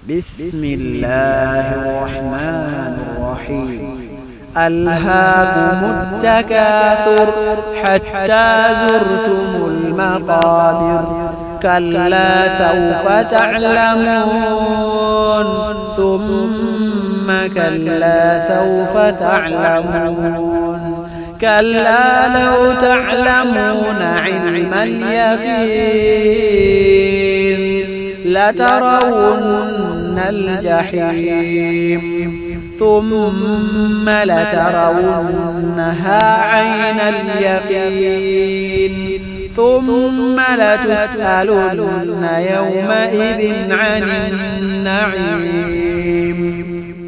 بسم الله الرحمن الرحيم ألهاكم التكاثر حتى زرتم المقابر كلا سوف تعلمون ثم كلا سوف تعلمون كلا لو تعلمون علم اليقين لترون الجحيم ثم لترونها عين اليقين ثم لتسألن يومئذ عن النعيم